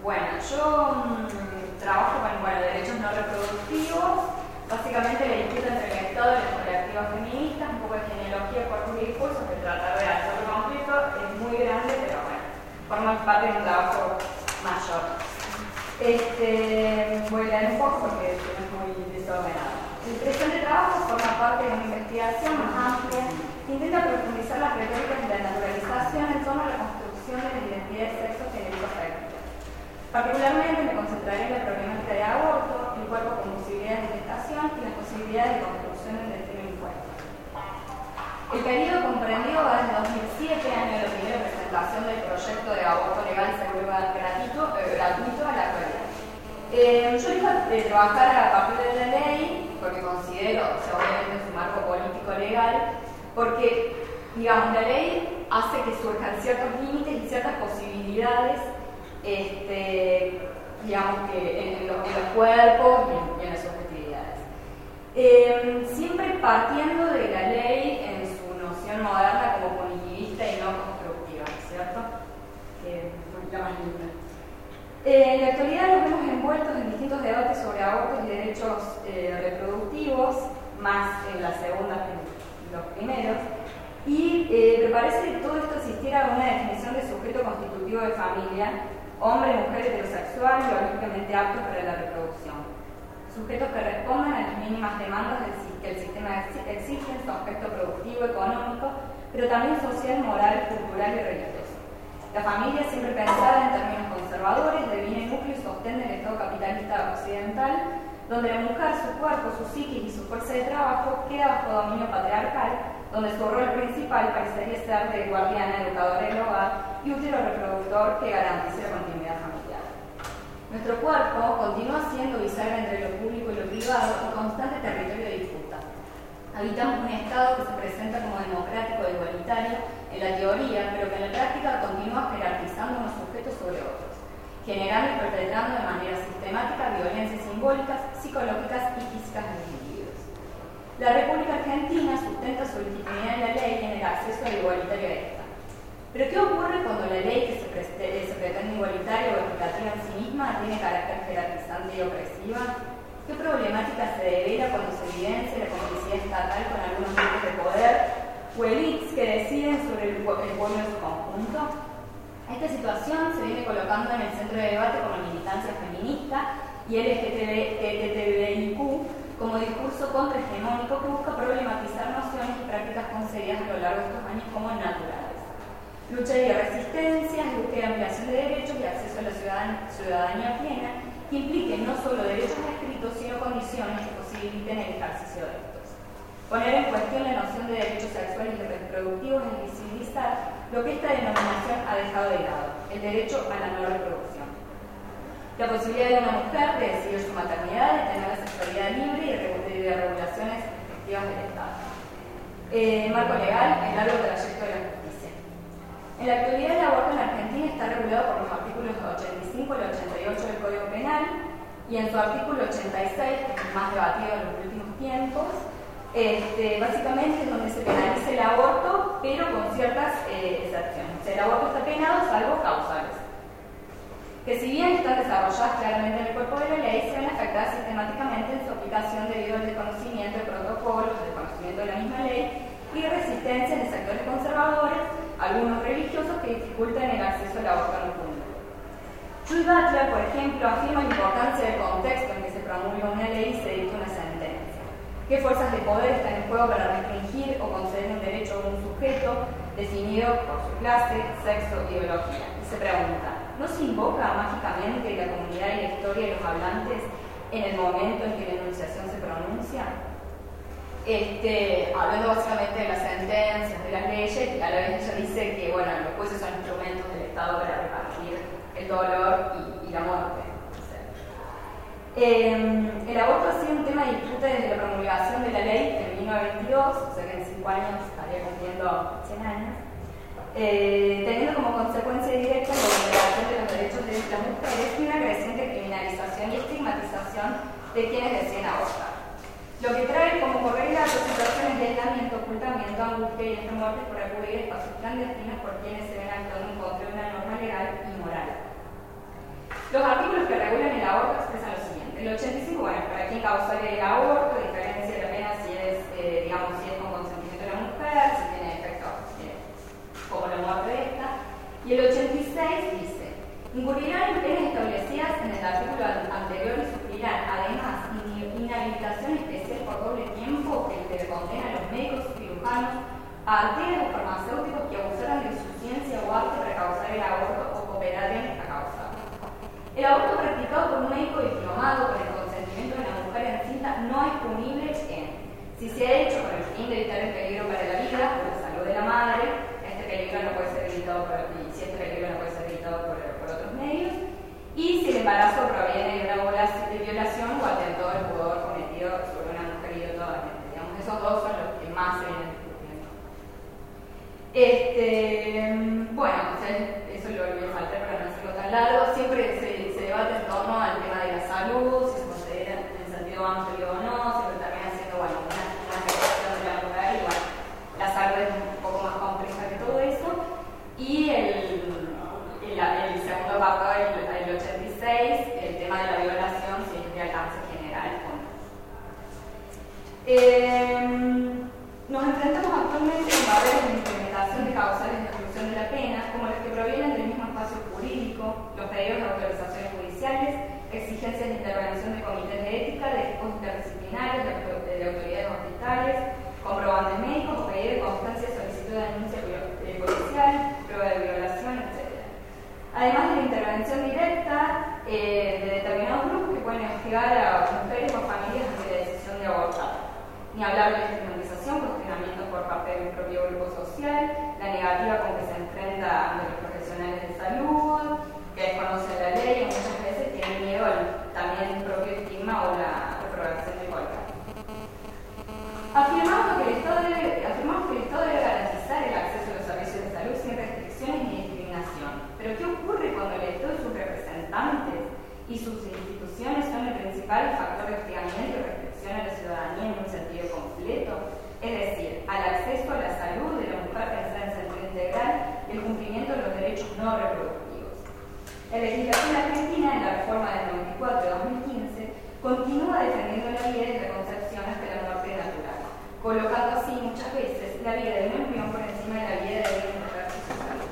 Bueno, yo trabajo con derechos no reproductivos, básicamente la disputa entre el Estado y las colectivas feministas, un poco de genealogía por un discurso que tratar de hacerlo completo es muy grande, pero bueno, forma parte de un trabajo mayor. Voy a leer un poco porque es muy desordenado. El presente trabajo forma parte de una investigación más amplia que intenta profundizar las retóricas de la naturalización en torno a la construcción de las identidades sexo-genérico-afectivas. Particularmente me concentraré en la problemática de aborto, el cuerpo como posibilidad de gestación y las posibilidades de construcción del destino impuesto. El periodo comprendido va desde 2007, año de la primera presentación del proyecto de aborto legal, seguro y gratuito a la actualidad. Yo iba a trabajar a partir de la ley, porque considero, obviamente en su marco político-legal, porque, digamos, la ley hace que surjan ciertos límites y ciertas posibilidades digamos que en los cuerpos y en las subjetividades. Siempre partiendo de la ley en su noción moderna como punitivista y no constructiva, ¿cierto? La más libre. En la actualidad nos vemos envueltos en distintos debates sobre abortos y derechos reproductivos, más en la segunda que en los primeros. Y me parece que todo esto asistiera a una definición de sujeto constitutivo de familia, hombre, mujer, heterosexual y biológicamente aptos para la reproducción. Sujetos que respondan a las mínimas demandas que el sistema exige en su aspecto productivo, económico, pero también social, moral, cultural y religioso. La familia, siempre pensada en términos conservadores, devine núcleo y sostén del Estado capitalista occidental, donde la mujer, su cuerpo, su psiquis y su fuerza de trabajo queda bajo dominio patriarcal, donde su rol principal parecería ser de guardiana, educadora del hogar y útero reproductor que garantice la continuidad familiar. Nuestro cuerpo continúa siendo bisagra entre lo público y lo privado y constante territorio de disputa. Habitamos un Estado que se presenta como democrático e igualitario en la teoría, pero que en la práctica continúa jerarquizando unos sujetos sobre otros, generando y perpetrando de manera sistemática violencias simbólicas, psicológicas y físicas en los individuos. La República Argentina sustenta su legitimidad en la ley y en el acceso al igualitario de esta. Pero ¿qué ocurre cuando la ley que se pretende igualitaria o equitativa en sí misma tiene carácter jerarquizante y opresiva? ¿Qué problemática se devela cuando se evidencia la complicidad estatal con algunos grupos de poder o élites que deciden sobre el pueblo en su conjunto? Esta situación se viene colocando en el centro de debate con la militancia feminista y LGTBIQ como discurso contrahegemónico que busca problematizar nociones y prácticas concebidas a lo largo de estos años como naturales. Lucha y resistencia, búsqueda de ampliación de derechos y acceso a la ciudadanía plena que impliquen no solo derechos escritos, sino condiciones que posibiliten el ejercicio de estos. Poner en cuestión la noción de derechos sexuales y reproductivos es visibilizar lo que esta denominación ha dejado de lado, el derecho a la no reproducción. La posibilidad de una mujer de decidir su maternidad, de tener la sexualidad libre y de regulaciones efectivas del Estado. Marco legal, el largo trayecto de la justicia. En la actualidad, el aborto en Argentina está regulado por los artículos 85 y 88 del Código Penal y en su artículo 86, que es el más debatido en los últimos tiempos, básicamente es donde se penaliza el aborto, pero con ciertas excepciones. O sea, el aborto está penado salvo causales, que si bien están desarrolladas claramente en el cuerpo de la ley, se ven afectadas sistemáticamente en su aplicación debido al desconocimiento de protocolos, al desconocimiento de la misma ley y resistencia de sectores conservadores, algunos religiosos, que dificultan el acceso al aborto en el mundo. Jules Butler, por ejemplo, afirma la importancia del contexto en que se promulga una ley y se dicta una sentencia. ¿Qué fuerzas de poder están en juego para restringir o conceder un derecho a un sujeto definido por su clase, sexo, ideología? Y se pregunta, ¿no se invoca mágicamente la comunidad y la historia de los hablantes en el momento en que la enunciación se pronuncia? Hablando básicamente de las sentencias, de las leyes, y a la vez ella dice que bueno, los jueces son instrumentos del Estado para repartir el dolor y la muerte. El aborto ha sido un tema de disputa desde la promulgación de la ley en 1922, o sea que en 5 años estaría cumpliendo 100 años, teniendo como consecuencia directa la vulneración de los derechos de las mujeres y una creciente criminalización y estigmatización de quienes deciden abortar. Lo que trae como correlato situaciones de aislamiento, ocultamiento, angustia y hasta muertes por acudir a espacios clandestinos por quienes se ven actuando en contra de una norma legal y moral. Los artículos que regulan el aborto expresan lo siguiente. El 85, bueno, para quien causaría el aborto, diferencia la pena si es, digamos, si es con consentimiento de la mujer, si tiene efectos como la muerte de esta. Y el 86 dice, incurrirán en penas establecidas en el artículo anterior y sufrirán, además, inhabilitación especial por doble tiempo que le condena a los médicos, cirujanos, arteros o farmacéuticos que abusaran de su ciencia o arte para causar el aborto o cooperaran a causarlo. El aborto practicado por un médico diplomado con el consentimiento de la mujer encinta no es punible si se ha hecho con el fin de evitar el peligro para la vida o la salud de la madre. Este peligro no puede ser evitado por otros medios, y si el embarazo proviene de una violación o atentado al pudor cometido sobre una mujer idóneamente. Digamos, esos dos son los que más se vienen discutiendo. Bueno, eso lo voy a saltar para no hacerlo tan largo. Siempre se debate en torno al tema de la salud, si se considera en sentido amplio o no, siempre termina siendo una afectación de la mujer, y bueno, la salud es un poco más compleja que todo eso. Y el segundo apartado, el 86, el tema de la violación, si es de alcance general o no. Nos enfrentamos actualmente con barreras de implementación de causales de exclusión de la pena, como las que provienen del mismo espacio jurídico, los pedidos de autorizaciones judiciales, exigencias de intervención de comités de ética, de equipos interdisciplinarios, de autoridades hospitales, comprobantes médicos o pedido de constancia de solicitud de denuncia policial, prueba de violación, etc. Además de la intervención directa de determinados grupos que pueden hostigar a mujeres o familias ante la decisión de abortar. Ni hablar de la estigmatización, cuestionamientos por parte del propio grupo social, la negativa con que se enfrenta ante los profesionales de salud, que desconocen la ley y muchas veces tienen miedo también al propio estigma o la reprobación de igualdad. Afirmamos que el Estado debe garantizar el acceso a los servicios de salud sin restricciones ni discriminación. Pero ¿qué ocurre cuando el Estado y sus representantes y sus instituciones son el principal factor de hostigamiento y restricción a la ciudadanía en un sentido completo? Es decir, al acceso a la salud de la mujer pensada en sentido integral y el cumplimiento de los derechos no reproductivos. La legislación argentina, en la reforma del 94 de 2015, continúa defendiendo la vida desde la concepción hasta la muerte natural, colocando así muchas veces la vida de un embrión por encima de la vida de una mujer y su salud.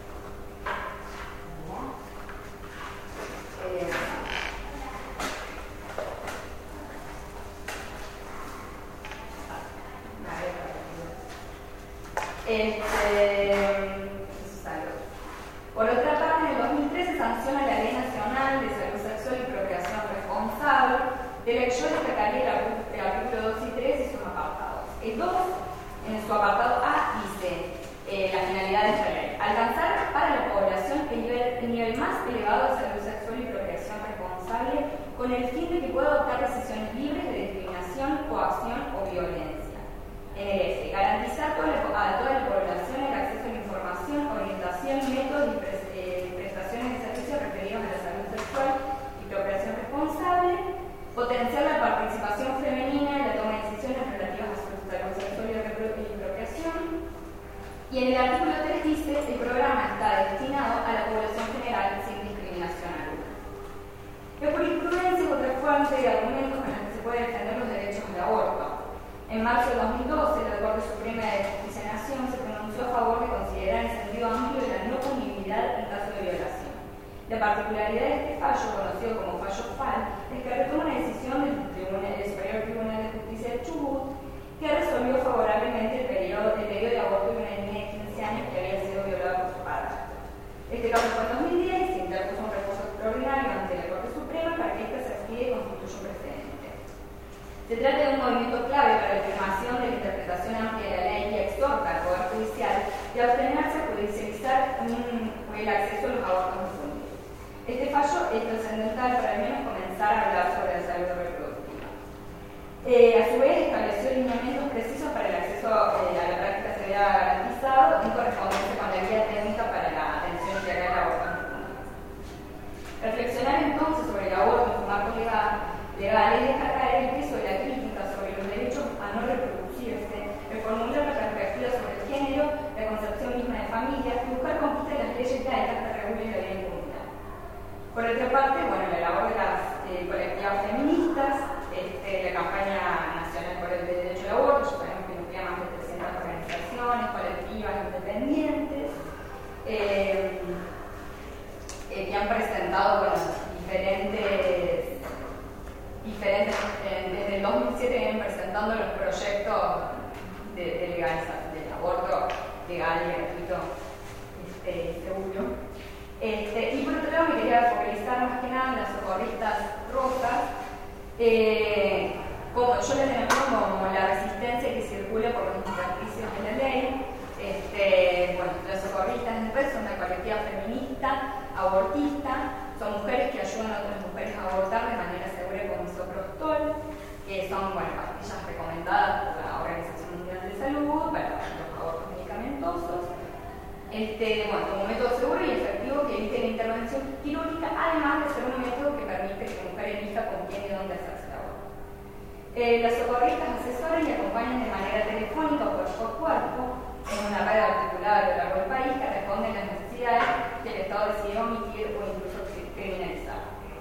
Por otra parte, en el 2013 sanciona la Ley Nacional de Salud Sexual y Procreación Responsable, de la que yo destacaría el artículo 2 y 3 y sus apartados. El 2, en su apartado A, dice la finalidad de esta ley: alcanzar para la población el nivel más elevado de salud sexual y procreación responsable con el fin de que pueda adoptar decisiones libres de discriminación, coacción o violencia. En el F, garantizar a toda la población el acceso a la información, orientación, métodos y prestaciones de servicios referidos a la salud sexual y procreación responsable, potenciar la participación femenina en la toma de decisiones relativas a su salud sexual y procreación. Y en el artículo 3 dice, el programa está destinado a la población general sin discriminación alguna. La jurisprudencia es otra fuente de argumentos con los que se puede defender los derechos al aborto. En marzo de 2012, la Corte Suprema de Justicia de la Nación se pronunció a favor de considerar en sentido amplio la no punibilidad en caso de violación. La particularidad de este fallo, conocido como fallo FAL, es que retoma una decisión del Superior Tribunal de Justicia de Chubut que resolvió favorablemente el periodo de aborto de una niña de 15 años que había sido violada por su padre. Este caso fue en 2010 y se interpuso un recurso extraordinario ante la Corte Suprema para que esta se expida y constituya un precedente. Se trata de un movimiento clave para la afirmación de la interpretación amplia de la ley que exhorta al Poder Judicial de abstenerse a judicializar el acceso a los abortos difundidos. Este fallo es trascendental para al menos comenzar a hablar sobre la salud reproductiva. A su vez, estableció lineamientos precisos para el acceso a la práctica severa garantizado en correspondencia con la guía técnica para la atención integral al aborto difundido. Reflexionar entonces sobre el aborto en su marco legal es dejar caer el peso de la crítica sobre los derechos a no reproducirse, reformular la perspectiva sobre el género, la concepción misma de familia y buscar conquistar las leyes laicas que regulen la vida comunitaria. Por otra parte, bueno, la labor de las colectivas feministas, la campaña nacional por el derecho al aborto, ya sabemos que nuclea más de 300 organizaciones, colectivas, independientes, que han presentado, bueno, diferentes desde el 2007 vienen presentando los proyectos de legalización del aborto legal y gratuito, seguro. Y por otro lado me quería focalizar más que nada en las socorristas rosas, como yo les denomino como la resistencia que circula por los intersticios de la ley. Bueno, las socorristas después son una colectiva feminista, abortista, son mujeres que ayudan a otras mujeres a abortar de manera segura con misoprostol, que son, bueno, pastillas recomendadas por la Organización Mundial de Salud para los abortos medicamentosos. Bueno, como método seguro y efectivo que evite la intervención quirúrgica, además de ser un método que permite que la mujer elija con quién y dónde hacerse el aborto. Las socorristas asesoran y acompañan de manera telefónica o cuerpo a cuerpo en una red articulada a lo largo del país que responde a las necesidades que el Estado decide omitir o incluso criminalizar.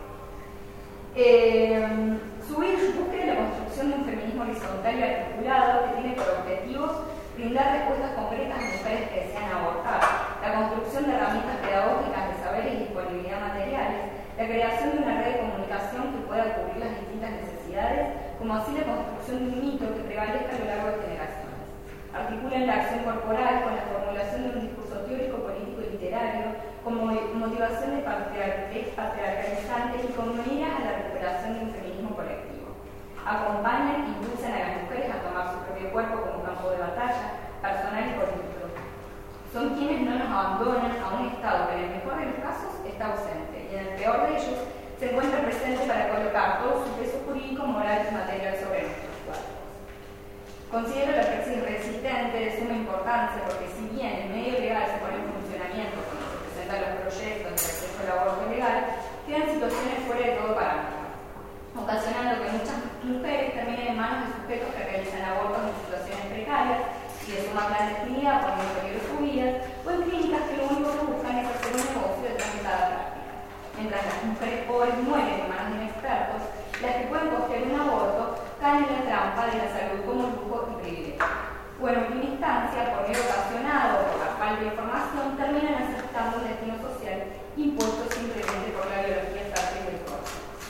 Su búsqueda de la construcción de un feminismo horizontal y articulado que tiene por objetivos brindar respuestas concretas a mujeres que desean abortar, la construcción de herramientas pedagógicas de saberes y disponibilidad materiales, la creación de una red de comunicación que pueda cubrir las distintas necesidades, como así la construcción de un mito que prevalezca a lo largo de generaciones. Articulan la acción corporal con la formulación de un discurso teórico, político y literario como motivación despatriarcalizante y como miras a la recuperación de un feminismo colectivo. Acompañan e impulsan a las mujeres a tomar su propio cuerpo como campo de batalla, personal y político. Son quienes no nos abandonan a un Estado que en el mejor de los casos está ausente y en el peor de ellos se encuentra presente para colocar todo su peso jurídico, moral y material sobre nuestros cuerpos. Considero la praxis resistente de suma importancia porque si bien el medio legal se pone en funcionamiento cuando se presentan los proyectos de acceso al aborto legal, quedan situaciones fuera de todo parámetro, ocasionando que muchas mujeres terminen en manos de sujetos que realizan abortos en situaciones precarias y de suma clandestinidad poniendo en peligro su vida, o en clínicas que lo único que buscan es hacer un negocio de tramitada práctica. Mientras las mujeres pobres mueren en manos de inexpertos, las que pueden costear un aborto caen en la trampa de la salud como lujo y privilegio. O en última instancia, por medio ocasionado o por la falta de información, terminan aceptando un destino social impuesto simplemente por la biología fértil del cuerpo.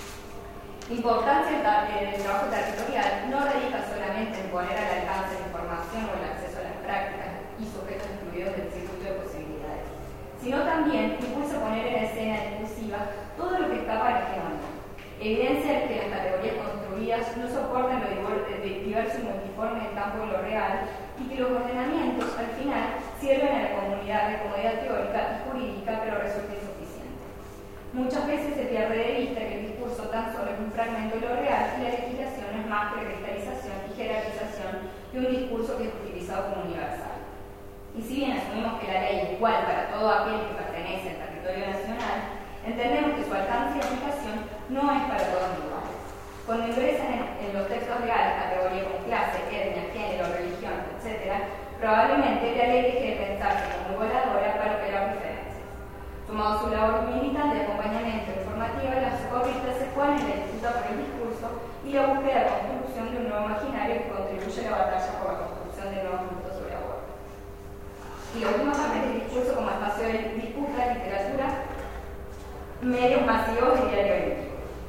La importancia del trabajo territorial no radica solamente en poner al alcance la información o el acceso a las prácticas y sujetos excluidos del circuito de posibilidades, sino también impulsa poner en escena discursiva todo lo que escapa a la hegemonía. Evidencia que las categorías construidas no soportan lo diverso y multiforme del campo de lo real y que los ordenamientos, al final, sirven a la comunidad de comodidad teórica y jurídica, pero resulta insuficiente. Muchas veces se pierde de vista que el discurso tan solo es un fragmento de lo real y la legislación no es más que cristalización y jerarquización de un discurso que es utilizado como universal. Y si bien asumimos que la ley es igual para todo aquel que pertenece al territorio nacional, entendemos que su alcance y aplicación no es para todos iguales. Cuando ingresan en los textos legales categorías como clase, etnia, género, religión, etc., probablemente la ley deje de pensarse como igualadora para operar diferencias. Sumado a su labor militante de acompañamiento informativa, las socorristas se ponen en la disputa por el discurso y la búsqueda de construcción de un nuevo imaginario que contribuye a la batalla por la construcción de nuevos mitos sobre aborto. Y la última parte del discurso como espacio de disputa, literatura, medios masivos y diario vivir.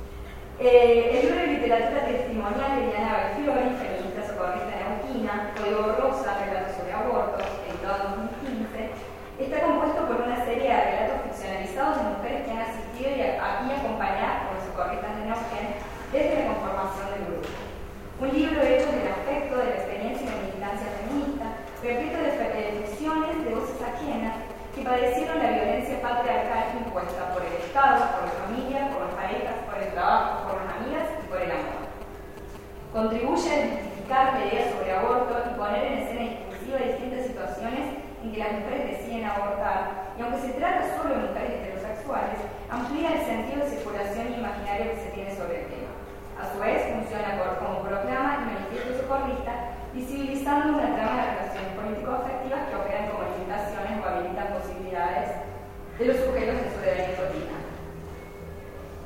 El libro de literatura testimonial de Diana Belfiore, feminista socorrista neuquina, Código Rosa, Relatos sobre abortos, editado en 2015, está compuesto por una serie de relatos ficcionalizados de mujeres que han asistido y acompañado por los socorristas de Neuquén desde la conformación del grupo. Un libro hecho del afecto, de la experiencia y la militancia feminista, repleto de ficciones de voces ajenas que padecieron la violencia patriarcal impuesta por el Estado, por la familia, por las parejas, por el trabajo, por las amigas y por el amor. Contribuye a identificar ideas sobre aborto y poner en escena discursiva distintas situaciones en que las mujeres deciden abortar, y aunque se trata solo de mujeres heterosexuales, amplía el sentido de circulación y imaginario que se tiene sobre el tema. A su vez, funciona como proclama y manifiesto socorrista, visibilizando una trama de relaciones político-afectivas que operan como limitaciones o habilitan posibilidades de los sujetos en su devenir cotidiano.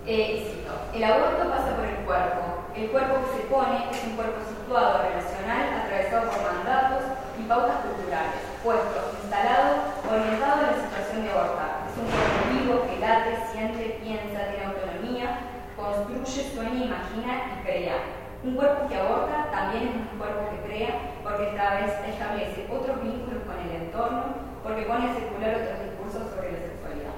Y cito: el aborto pasa por el cuerpo. El cuerpo que se pone es un cuerpo situado, relacional, atravesado por mandatos y pautas culturales, puesto, instalado, orientado a la situación de abortar. Es un cuerpo vivo que late, siente, piensa, tiene autonomía, construye, sueña, imagina y crea. Un cuerpo que aborta también es un cuerpo que crea, porque esta vez establece otros vínculos con el entorno, porque pone a circular otros discursos sobre la sexualidad.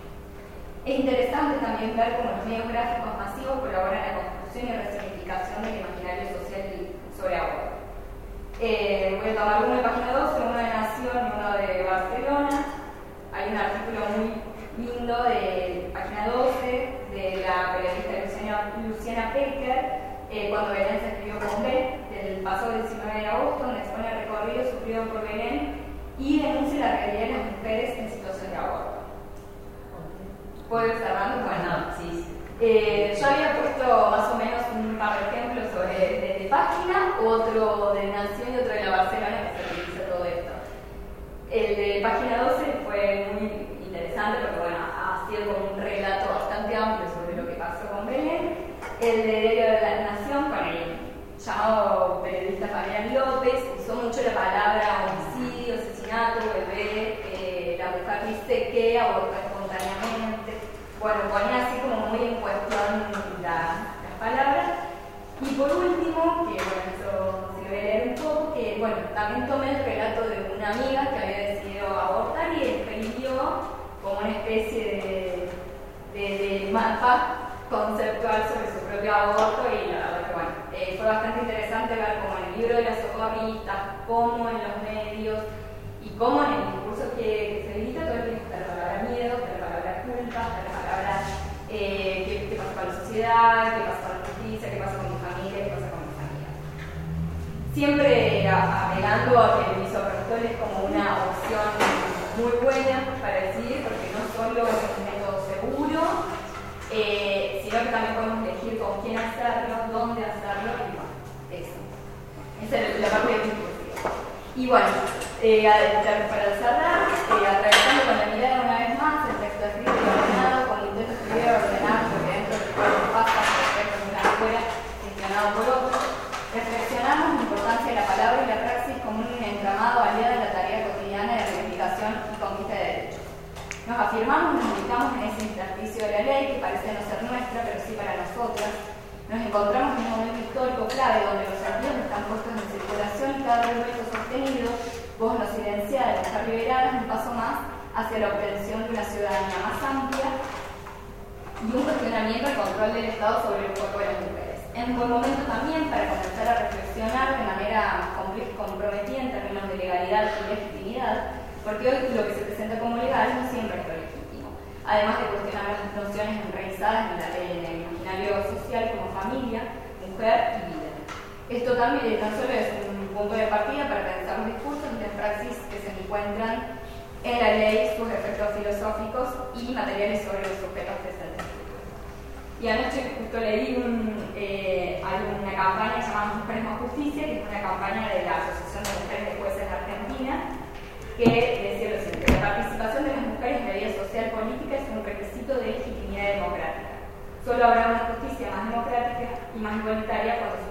Es interesante también ver cómo los medios gráficos masivos colaboran en la construcción y resignificación del imaginario social sobre aborto. Voy a tomar uno de Página 12, uno de Nación y uno de Barcelona. Hay un artículo muy lindo de Página 12 de la periodista Luciana Pecker, cuando Belén se escribió con B, del pasado 19 de agosto, donde expone el recorrido sufrido por Belén y denuncia la realidad de las mujeres en situación de aborto. ¿Puedo ir cerrando? Bueno, sí. Yo había puesto más o menos un par de ejemplos de Página, otro de Nación y otro de la Barcelona, que se utiliza todo esto. El de Página 12 fue muy interesante porque, bueno, ha sido como un relato bastante amplio sobre lo que pasó con Belén. El de Diario de la Nación, con el llamado periodista Fabián López, usó mucho la palabra homicidio, asesinato, bebé, la mujer dice que abortó espontáneamente. Bueno, ponía así como muy en cuestión las palabras. Y por último, que bueno, eso se debe leer un poco, que bueno, también tomé el relato de una amiga que había decidido abortar y escribió como una especie de mapa conceptual sobre su propio aborto, y la verdad que bueno, fue bastante interesante ver cómo en el libro de las socorristas, cómo en los medios y cómo en el discurso que se edita todo el tiempo está la palabra miedo, está la palabra culpa, está la palabra qué pasa con la sociedad, qué pasa con la justicia, qué pasa con mi familia, qué pasa con mis amigas. Siempre apelando a que el misoprostol es como una opción muy buena para decidir, porque no solo es un método seguro, sino que también podemos elegir con quién hacerlo, dónde hacerlo, y bueno, eso. Esa es la parte discursiva. Y bueno, para cerrar, atravesando con la mirada una vez más, el texto escrito y ordenado, cuando intento escribir y ordenar lo que dentro del cuerpo pasa, respecto de una afuera, gestionado por otro, reflexionamos la importancia de la palabra y la praxis como un entramado aliado de la tarea cotidiana de reivindicación y conquista de derechos. Nos afirmamos, nos ubicamos en ese intersticio de la ley que parece no ser nuestra, pero sí para nosotras. Nos encontramos en un momento histórico clave donde los archivos están puestos en circulación y cada argumento sostenido, voz no silenciada de mujer liberada, es un paso más hacia la obtención de una ciudadanía más amplia y un cuestionamiento al control del Estado sobre el cuerpo de las mujeres. Es un buen momento también para comenzar a reflexionar de manera comprometida en términos de legalidad y legitimidad, porque hoy lo que se presenta como legal no siempre es lo legítimo, además de cuestionar las nociones enraizadas en el imaginario social como familia, mujer y vida. Esto también no solo es un punto de partida para pensar los discursos y las praxis que se encuentran en la ley, sus efectos filosóficos y materiales sobre los sujetos presentes. Y anoche justo leí hay una campaña llamada Mujeres más Justicia, que es una campaña de la Asociación de Mujeres de Jueces de Argentina, que decía lo siguiente: la participación de las mujeres en la vida social política es un requisito de legitimidad democrática. Solo habrá una justicia más democrática y más igualitaria cuando se